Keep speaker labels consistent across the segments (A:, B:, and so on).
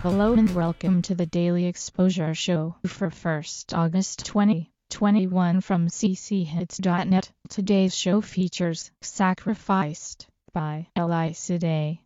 A: Hello and welcome to the Daily Exposure Show for 1st August 2021 from cchits.net. Today's show features Sacrificed by Elisa Day.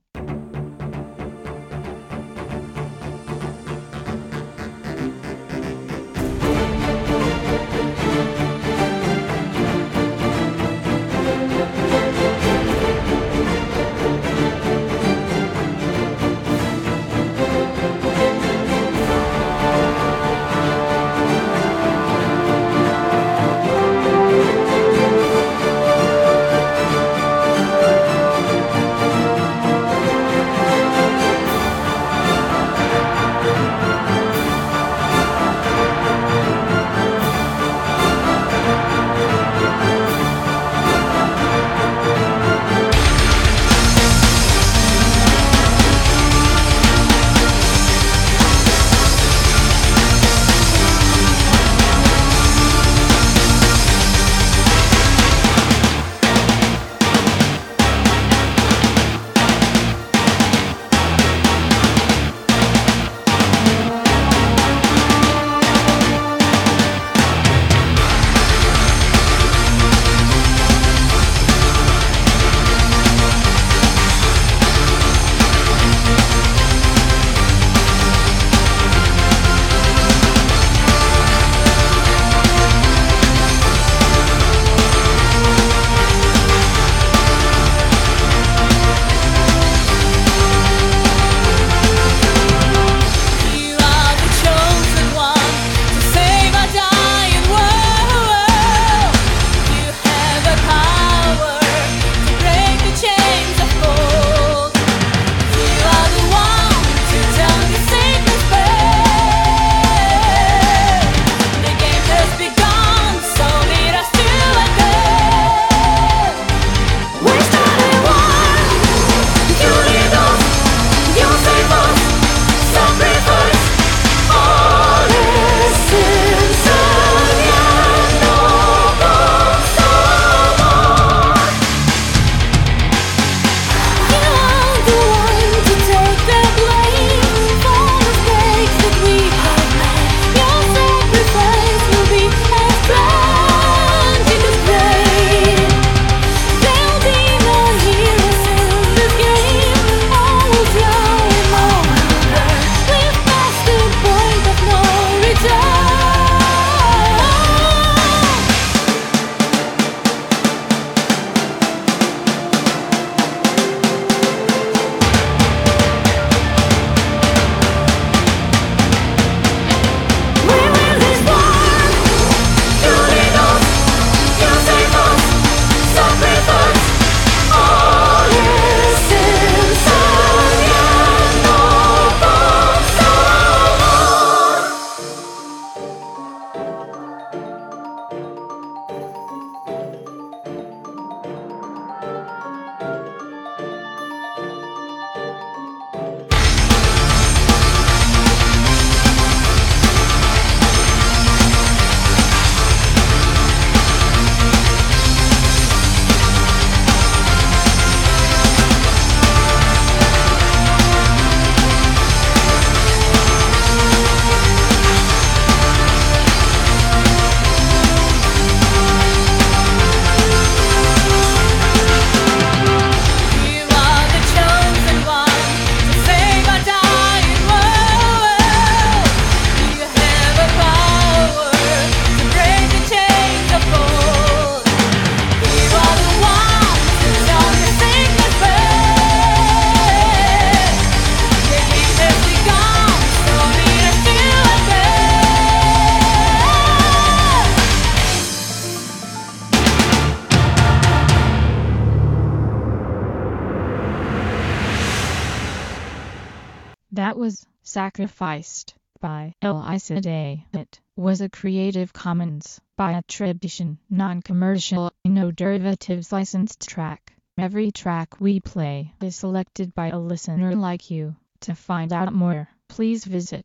A: That was Sacrificed by Elisa Day. It was a Creative Commons by attribution, non-commercial, no derivatives licensed track. Every track we play is selected by a listener like you. To find out more, please visit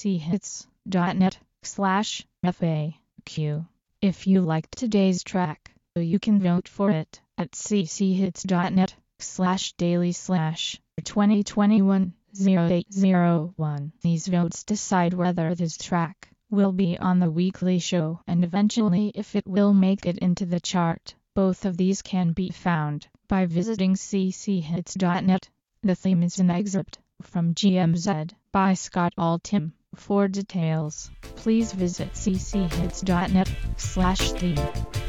A: cchits.net/FAQ. If you liked today's track, you can vote for it at cchits.net/daily/2021 0801. These votes decide whether this track will be on the weekly show and eventually if it will make it into the chart. Both of these can be found by visiting cchits.net. The theme is an excerpt from GMZ by Scott Altham. For details, please visit cchits.net/theme.